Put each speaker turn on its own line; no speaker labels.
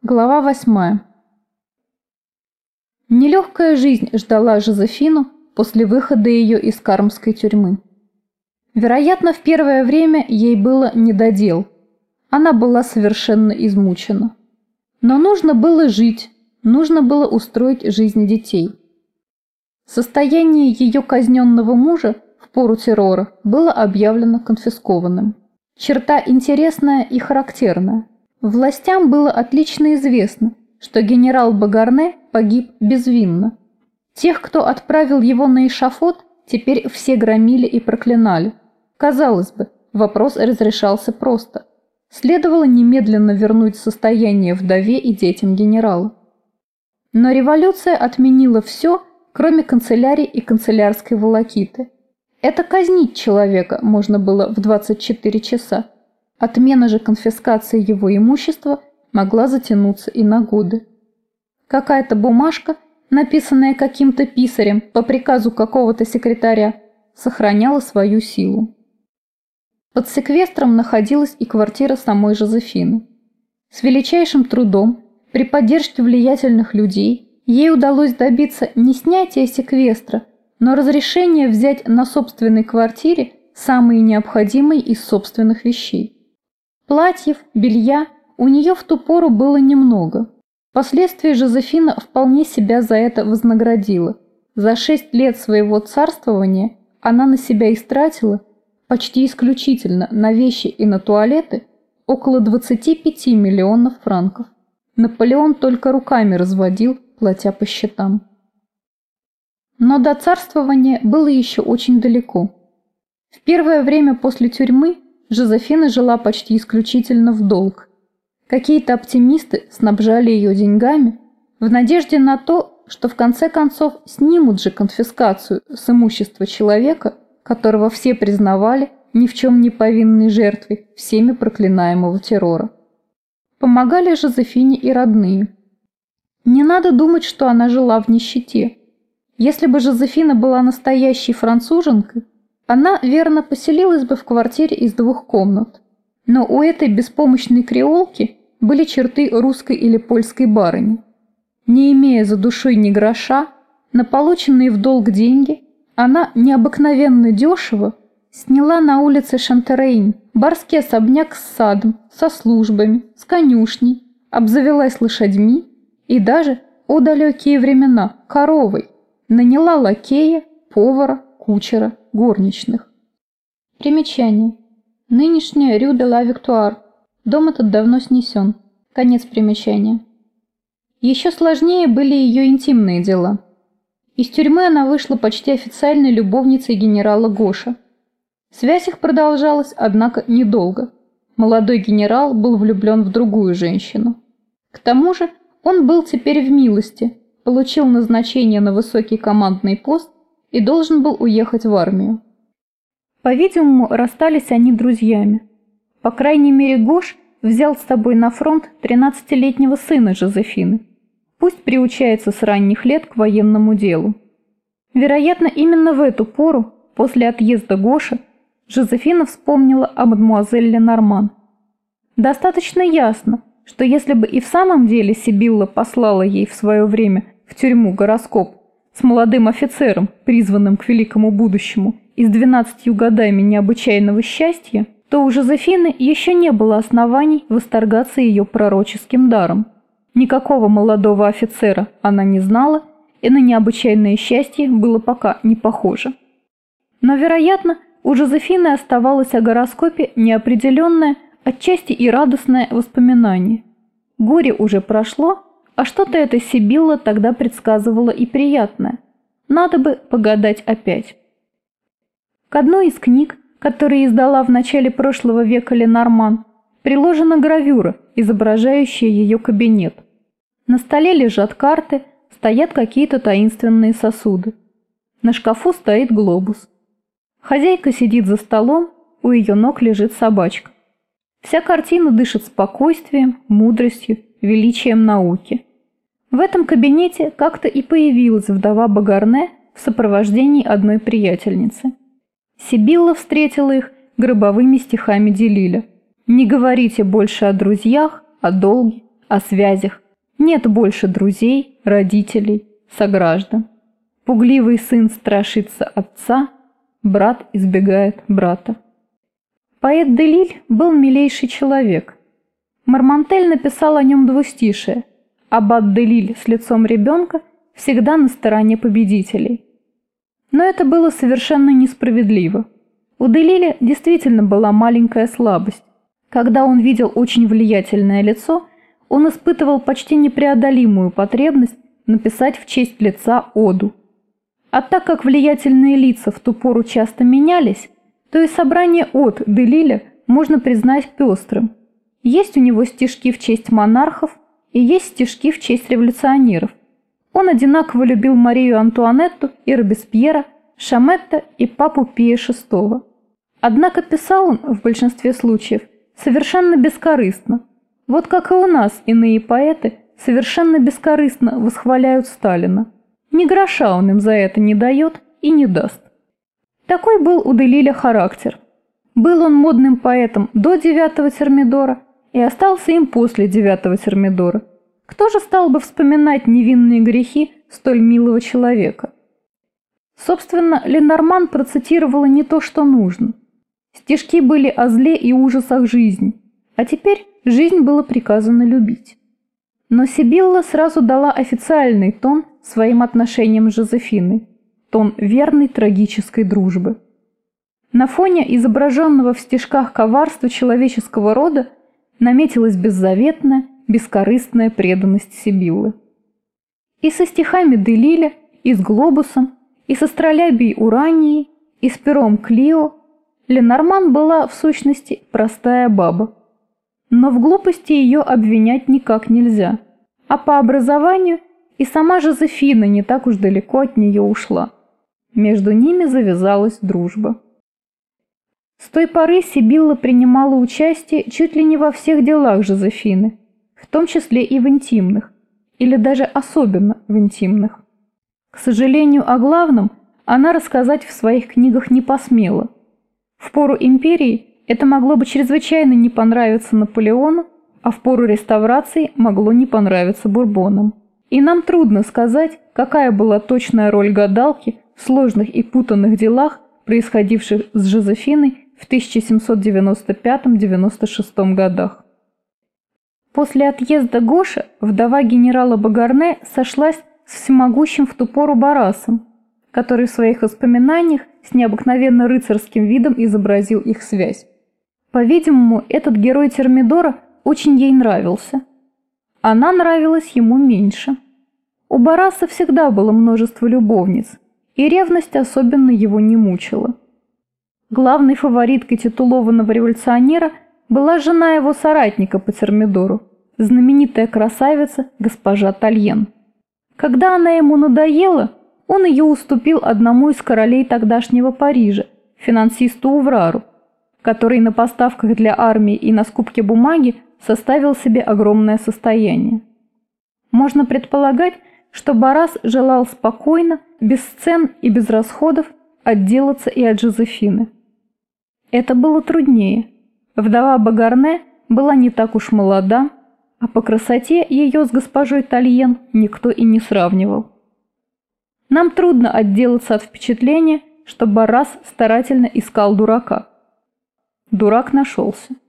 Глава 8. Нелегкая жизнь ждала Жозефину после выхода ее из кармской тюрьмы. Вероятно, в первое время ей было недодел. Она была совершенно измучена. Но нужно было жить, нужно было устроить жизнь детей. Состояние ее казненного мужа в пору террора было объявлено конфискованным. Черта интересная и характерная. Властям было отлично известно, что генерал Багарне погиб безвинно. Тех, кто отправил его на эшафот, теперь все громили и проклинали. Казалось бы, вопрос разрешался просто. Следовало немедленно вернуть состояние вдове и детям генерала. Но революция отменила все, кроме канцелярии и канцелярской волокиты. Это казнить человека можно было в 24 часа. Отмена же конфискации его имущества могла затянуться и на годы. Какая-то бумажка, написанная каким-то писарем по приказу какого-то секретаря, сохраняла свою силу. Под секвестром находилась и квартира самой Жозефины. С величайшим трудом, при поддержке влиятельных людей, ей удалось добиться не снятия секвестра, но разрешения взять на собственной квартире самые необходимые из собственных вещей. Платьев, белья у нее в ту пору было немного. Впоследствии Жозефина вполне себя за это вознаградила. За 6 лет своего царствования она на себя истратила почти исключительно на вещи и на туалеты около 25 миллионов франков. Наполеон только руками разводил, платя по счетам. Но до царствования было еще очень далеко. В первое время после тюрьмы Жозефина жила почти исключительно в долг. Какие-то оптимисты снабжали ее деньгами в надежде на то, что в конце концов снимут же конфискацию с имущества человека, которого все признавали ни в чем не повинной жертвой всеми проклинаемого террора. Помогали Жозефине и родные. Не надо думать, что она жила в нищете. Если бы Жозефина была настоящей француженкой, она, верно, поселилась бы в квартире из 2 комнат. Но у этой беспомощной креолки были черты русской или польской барыни. Не имея за душой ни гроша, на полученные в долг деньги она необыкновенно дешево сняла на улице Шантерейн барский особняк с садом, со службами, с конюшней, обзавелась лошадьми и даже, о далекие времена, коровой, наняла лакея, повара, кучера, горничных. Примечание. Нынешняя Рю де ла Виктуар. Дом этот давно снесен. Конец примечания. Еще сложнее были ее интимные дела. Из тюрьмы она вышла почти официальной любовницей генерала Гоша. Связь их продолжалась, однако, недолго. Молодой генерал был влюблен в другую женщину. К тому же он был теперь в милости, получил назначение на высокий командный пост и должен был уехать в армию. По-видимому, расстались они друзьями. По крайней мере, Гош взял с собой на фронт 13-летнего сына Жозефины. Пусть приучается с ранних лет к военному делу. Вероятно, именно в эту пору, после отъезда Гоша, Жозефина вспомнила о мадемуазель Ленорман. Достаточно ясно, что если бы и в самом деле Сибилла послала ей в свое время в тюрьму гороскоп с молодым офицером, призванным к великому будущему, и с 12 годами необычайного счастья, то у Жозефины еще не было оснований восторгаться ее пророческим даром. Никакого молодого офицера она не знала, и на необычайное счастье было пока не похоже. Но, вероятно, у Жозефины оставалось о гороскопе неопределенное, отчасти и радостное воспоминание. Горе уже прошло, а что-то эта Сибилла тогда предсказывала и приятное. Надо бы погадать опять. К одной из книг, которые издала в начале прошлого века Ленорман, приложена гравюра, изображающая ее кабинет. На столе лежат карты, стоят какие-то таинственные сосуды. На шкафу стоит глобус. Хозяйка сидит за столом, у ее ног лежит собачка. Вся картина дышит спокойствием, мудростью, величием науки. В этом кабинете как-то и появилась вдова Багарне в сопровождении одной приятельницы. Сибилла встретила их гробовыми стихами Делиля. «Не говорите больше о друзьях, о долге, о связях. Нет больше друзей, родителей, сограждан. Пугливый сын страшится отца, брат избегает брата. Поэт Делиль был милейший человек. Мармонтель написал о нем двустишие: «Аббат Делиль с лицом ребенка всегда на стороне победителей». Но это было совершенно несправедливо. У Делиля действительно была маленькая слабость. Когда он видел очень влиятельное лицо, он испытывал почти непреодолимую потребность написать в честь лица оду. А так как влиятельные лица в ту пору часто менялись, то и собрание од Делиля можно признать пестрым. Есть у него стишки в честь монархов и есть стишки в честь революционеров. Он одинаково любил Марию Антуанетту и Робеспьера, Шаметта и папу Пия VI. Однако писал он, в большинстве случаев, совершенно бескорыстно. Вот как и у нас иные поэты совершенно бескорыстно восхваляют Сталина. Ни гроша он им за это не дает и не даст. Такой был у Делиля характер. Был он модным поэтом до 9-го Термидора и остался им после 9-го Термидора. Кто же стал бы вспоминать невинные грехи столь милого человека? Собственно, Ленорман процитировала не то, что нужно. Стишки были о зле и ужасах жизни, а теперь жизнь было приказано любить. Но Сибилла сразу дала официальный тон своим отношениям с Жозефиной, тон верной трагической дружбы. На фоне изображенного в стишках коварства человеческого рода наметилась беззаветная, бескорыстная преданность Сибиллы. И со стихами Делиля, и с глобусом, и с астролябией Уранией, и с пером Клио Ленорман была, в сущности, простая баба. Но в глупости ее обвинять никак нельзя, а по образованию и сама Жозефина не так уж далеко от нее ушла. Между ними завязалась дружба. С той поры Сибилла принимала участие чуть ли не во всех делах Жозефины, в том числе и в интимных, или даже особенно в интимных. К сожалению, о главном она рассказать в своих книгах не посмела. В пору империи это могло бы чрезвычайно не понравиться Наполеону, а в пору реставрации могло не понравиться Бурбонам. И нам трудно сказать, какая была точная роль гадалки в сложных и путанных делах, происходивших с Жозефиной в 1795-96 годах. После отъезда Гоша вдова генерала Багарне сошлась с всемогущим в ту пору Баррасом, который в своих воспоминаниях с необыкновенно рыцарским видом изобразил их связь. По-видимому, этот герой Термидора очень ей нравился. Она нравилась ему меньше. У Барраса всегда было множество любовниц, и ревность особенно его не мучила. Главной фавориткой титулованного революционера была жена его соратника по Термидору, знаменитая красавица госпожа Тальен. Когда она ему надоела, он ее уступил одному из королей тогдашнего Парижа, финансисту Уврару, который на поставках для армии и на скупке бумаги составил себе огромное состояние. Можно предполагать, что Баррас желал спокойно, без сцен и без расходов отделаться и от Жозефины. Это было труднее. Вдова Багарне была не так уж молода, а по красоте ее с госпожой Тальен никто и не сравнивал. Нам трудно отделаться от впечатления, что Баррас старательно искал дурака. Дурак нашелся.